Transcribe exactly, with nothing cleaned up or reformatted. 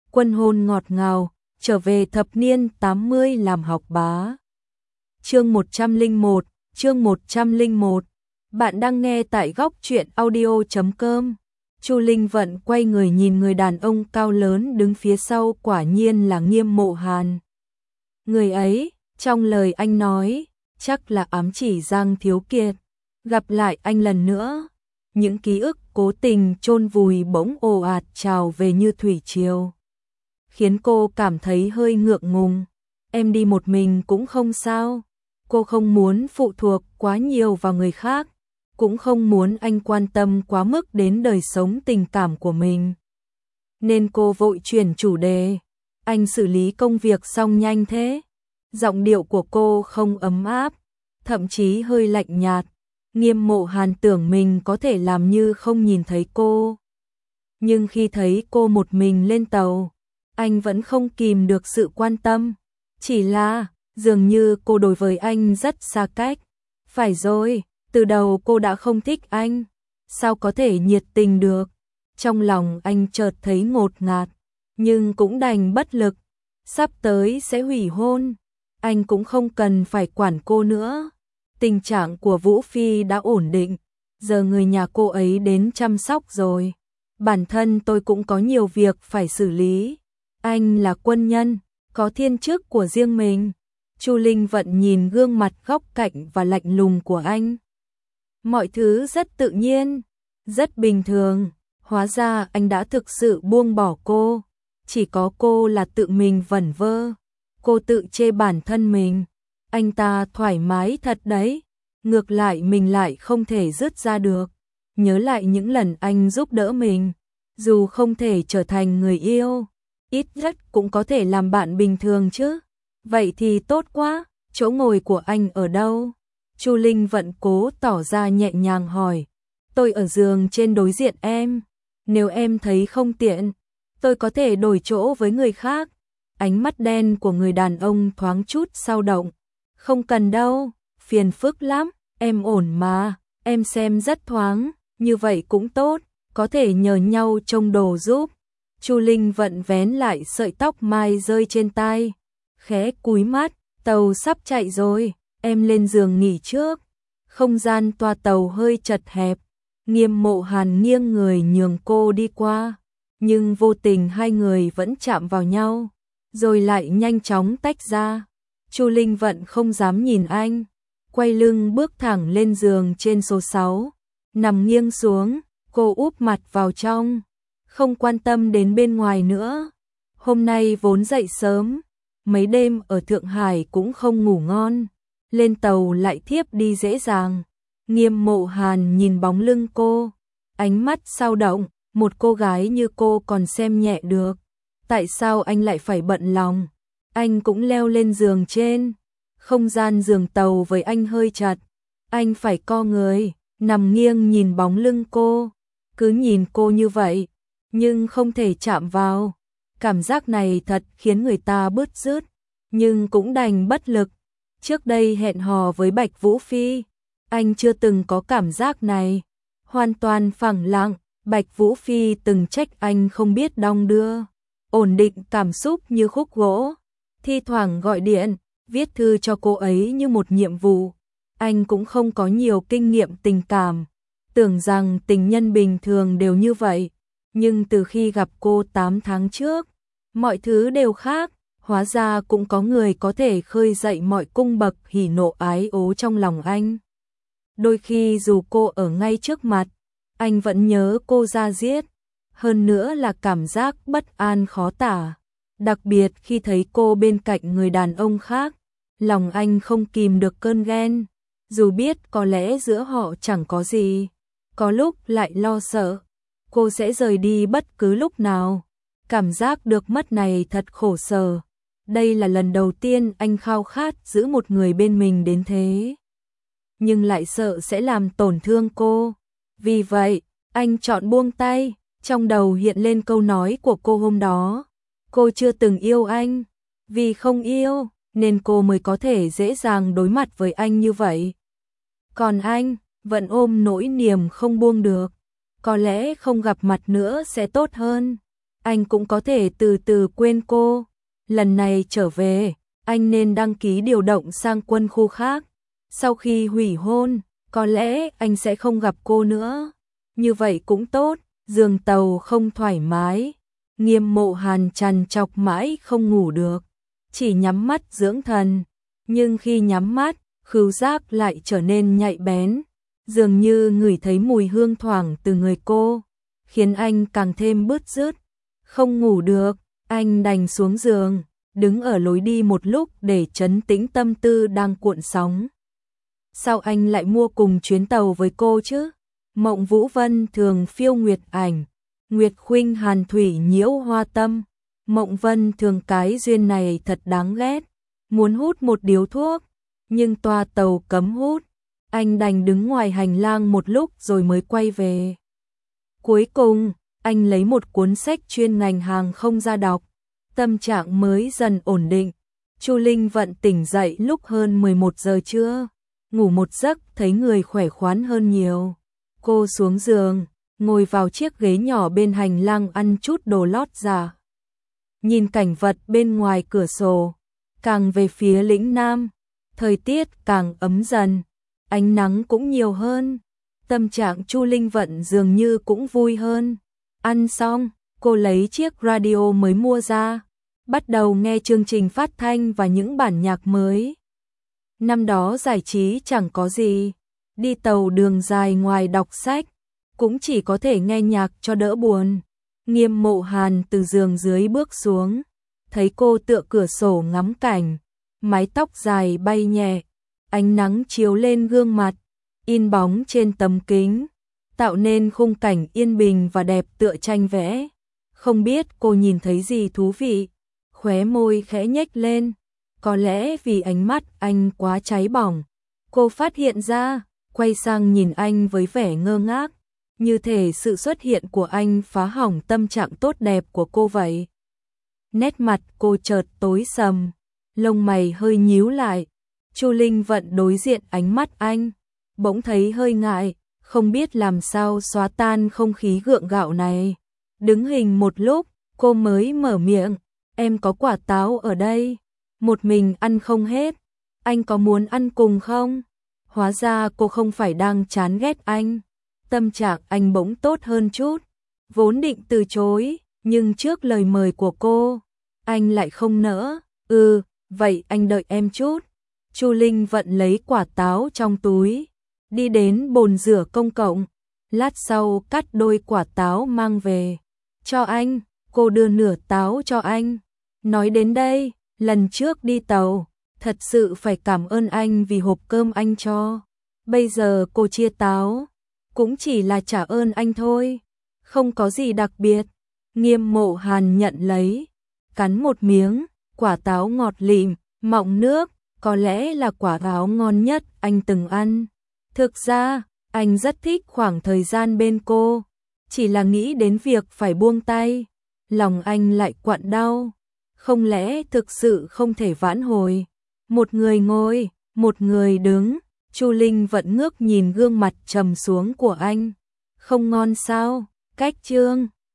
Quân hôn ngọt ngào, trở về thập niên tám mươi làm học bá. Chương một trăm lẻ một, chương một trăm lẻ một. Bạn đang nghe tại góc truyện audio chấm com. Chu Linh Vận quay người nhìn người đàn ông cao lớn đứng phía sau, quả nhiên là Nghiêm Mộ Hàn. Người ấy, trong lời anh nói, chắc là ám chỉ Giang Thiếu Kiệt. Gặp lại anh lần nữa, những ký ức cố tình chôn vùi bỗng ồ ạt trào về như thủy triều, khiến cô cảm thấy hơi ngượng ngùng. Em đi một mình cũng không sao. Cô không muốn phụ thuộc quá nhiều vào người khác, cũng không muốn anh quan tâm quá mức đến đời sống tình cảm của mình. Nên cô vội chuyển chủ đề. Anh xử lý công việc xong nhanh thế? Giọng điệu của cô không ấm áp, thậm chí hơi lạnh nhạt. Nghiêm Mộ Hàn tưởng mình có thể làm như không nhìn thấy cô. Nhưng khi thấy cô một mình lên tàu, anh vẫn không kìm được sự quan tâm. Chỉ là, dường như cô đối với anh rất xa cách. Phải rồi, từ đầu cô đã không thích anh. Sao có thể nhiệt tình được? Trong lòng anh chợt thấy ngột ngạt, nhưng cũng đành bất lực. Sắp tới sẽ hủy hôn, anh cũng không cần phải quản cô nữa. Tình trạng của Vũ Phi đã ổn định, giờ người nhà cô ấy đến chăm sóc rồi. Bản thân tôi cũng có nhiều việc phải xử lý. Anh là quân nhân, có thiên chức của riêng mình. Chu Linh Vận nhìn gương mặt góc cạnh và lạnh lùng của anh. Mọi thứ rất tự nhiên, rất bình thường. Hóa ra anh đã thực sự buông bỏ cô. Chỉ có cô là tự mình vẩn vơ. Cô tự chê bản thân mình. Anh ta thoải mái thật đấy. Ngược lại mình lại không thể dứt ra được. Nhớ lại những lần anh giúp đỡ mình. Dù không thể trở thành người yêu, ít nhất cũng có thể làm bạn bình thường chứ. Vậy thì tốt quá. Chỗ ngồi của anh ở đâu? Chu Linh Vận cố tỏ ra nhẹ nhàng hỏi. Tôi ở giường trên đối diện em. Nếu em thấy không tiện, tôi có thể đổi chỗ với người khác. Ánh mắt đen của người đàn ông thoáng chút dao động. Không cần đâu, phiền phức lắm, em ổn mà, em xem rất thoáng, như vậy cũng tốt, có thể nhờ nhau trông đồ giúp. Chu Linh Vận vén lại sợi tóc mai rơi trên tai, khẽ cúi mắt, tàu sắp chạy rồi, em lên giường nghỉ trước. Không gian toa tàu hơi chật hẹp, Nghiêm Mộ Hàn nghiêng người nhường cô đi qua, nhưng vô tình hai người vẫn chạm vào nhau, rồi lại nhanh chóng tách ra. Chu Linh Vận không dám nhìn anh, quay lưng bước thẳng lên giường trên số sáu, nằm nghiêng xuống, cô úp mặt vào trong, không quan tâm đến bên ngoài nữa. Hôm nay vốn dậy sớm, mấy đêm ở Thượng Hải cũng không ngủ ngon, lên tàu lại thiếp đi dễ dàng. Nghiêm Mộ Hàn nhìn bóng lưng cô, ánh mắt dao động, một cô gái như cô còn xem nhẹ được. Tại sao anh lại phải bận lòng? Anh cũng leo lên giường trên, không gian giường tàu với anh hơi chật, anh phải co người, nằm nghiêng nhìn bóng lưng cô, cứ nhìn cô như vậy, nhưng không thể chạm vào. Cảm giác này thật khiến người ta bứt rứt, nhưng cũng đành bất lực. Trước đây hẹn hò với Bạch Vũ Phi, anh chưa từng có cảm giác này, hoàn toàn phẳng lặng. Bạch Vũ Phi từng trách anh không biết đong đưa, ổn định cảm xúc như khúc gỗ, thi thoảng gọi điện, viết thư cho cô ấy như một nhiệm vụ. Anh cũng không có nhiều kinh nghiệm tình cảm, tưởng rằng tình nhân bình thường đều như vậy, nhưng từ khi gặp cô tám tháng trước, mọi thứ đều khác. Hóa ra cũng có người có thể khơi dậy mọi cung bậc hỉ nộ ái ố trong lòng anh. Đôi khi dù cô ở ngay trước mặt, anh vẫn nhớ cô ra giết. Hơn nữa là cảm giác bất an khó tả. Đặc biệt khi thấy cô bên cạnh người đàn ông khác, lòng anh không kìm được cơn ghen. Dù biết có lẽ giữa họ chẳng có gì, có lúc lại lo sợ cô sẽ rời đi bất cứ lúc nào. Cảm giác được mất này thật khổ sở. Đây là lần đầu tiên anh khao khát giữ một người bên mình đến thế, nhưng lại sợ sẽ làm tổn thương cô. Vì vậy, anh chọn buông tay. Trong đầu hiện lên câu nói của cô hôm đó. Cô chưa từng yêu anh, vì không yêu nên cô mới có thể dễ dàng đối mặt với anh như vậy. Còn anh vẫn ôm nỗi niềm không buông được. Có lẽ không gặp mặt nữa sẽ tốt hơn. anh cũng có thể từ từ quên cô. Lần này trở về, anh nên đăng ký điều động sang quân khu khác. Sau khi hủy hôn, có lẽ anh sẽ không gặp cô nữa. Như vậy cũng tốt, giường tàu không thoải mái. Nghiêm Mộ Hàn trằn trọc mãi không ngủ được, chỉ nhắm mắt dưỡng thần. Nhưng khi nhắm mắt, khứu giác lại trở nên nhạy bén, dường như ngửi thấy mùi hương thoảng từ người cô, khiến anh càng thêm bứt rứt. Không ngủ được, anh đành xuống giường, đứng ở lối đi một lúc để trấn tĩnh tâm tư đang cuộn sóng. Sao anh lại mua cùng chuyến tàu với cô chứ? Mộng Vũ Vân thường phiêu nguyệt ảnh, Nguyệt Khuynh hàn thủy nhiễu hoa tâm. Mộng Vân thường cái duyên này thật đáng ghét, muốn hút một điếu thuốc, nhưng toa tàu cấm hút. Anh đành đứng ngoài hành lang một lúc rồi mới quay về. Cuối cùng, anh lấy một cuốn sách chuyên ngành hàng không ra đọc, tâm trạng mới dần ổn định. Chu Linh Vận tỉnh dậy lúc hơn mười một giờ trưa, ngủ một giấc thấy người khỏe khoắn hơn nhiều. Cô xuống giường, ngồi vào chiếc ghế nhỏ bên hành lang ăn chút đồ lót giả. Nhìn cảnh vật bên ngoài cửa sổ, càng về phía lĩnh Nam, thời tiết càng ấm dần, ánh nắng cũng nhiều hơn. Tâm trạng Chu Linh Vận dường như cũng vui hơn. Ăn xong, cô lấy chiếc radio mới mua ra, bắt đầu nghe chương trình phát thanh và những bản nhạc mới. Năm đó giải trí chẳng có gì, đi tàu đường dài ngoài đọc sách, cũng chỉ có thể nghe nhạc cho đỡ buồn. Nghiêm Mộ Hàn từ giường dưới bước xuống, thấy cô tựa cửa sổ ngắm cảnh, mái tóc dài bay nhẹ, ánh nắng chiếu lên gương mặt, in bóng trên tấm kính, tạo nên khung cảnh yên bình và đẹp tựa tranh vẽ. Không biết cô nhìn thấy gì thú vị, khóe môi khẽ nhếch lên, có lẽ vì ánh mắt anh quá cháy bỏng. Cô phát hiện ra, quay sang nhìn anh với vẻ ngơ ngác, như thể sự xuất hiện của anh phá hỏng tâm trạng tốt đẹp của cô vậy. Nét mặt cô chợt tối sầm, lông mày hơi nhíu lại. Chu Linh Vận đối diện ánh mắt anh, bỗng thấy hơi ngại, không biết làm sao xóa tan không khí gượng gạo này. Đứng hình một lúc, cô mới mở miệng, em có quả táo ở đây, một mình ăn không hết, anh có muốn ăn cùng không? Hóa ra cô không phải đang chán ghét anh. Tâm trạng anh bỗng tốt hơn chút, vốn định từ chối, nhưng trước lời mời của cô, anh lại không nỡ. Ừ, vậy anh đợi em chút. Chu Linh Vận lấy quả táo trong túi, đi đến bồn rửa công cộng, lát sau cắt đôi quả táo mang về. Cho anh, cô đưa nửa táo cho anh. Nói đến đây, lần trước đi tàu, thật sự phải cảm ơn anh vì hộp cơm anh cho. Bây giờ cô chia táo, cũng chỉ là trả ơn anh thôi, không có gì đặc biệt. Nghiêm Mộ Hàn nhận lấy, cắn một miếng, quả táo ngọt lịm, mọng nước, có lẽ là quả táo ngon nhất anh từng ăn. Thực ra, anh rất thích khoảng thời gian bên cô, chỉ là nghĩ đến việc phải buông tay, lòng anh lại quặn đau. Không lẽ thực sự không thể vãn hồi? Một người ngồi, một người đứng. Chu Linh Vận ngước nhìn gương mặt trầm xuống của anh. Không ngon sao? Cách chương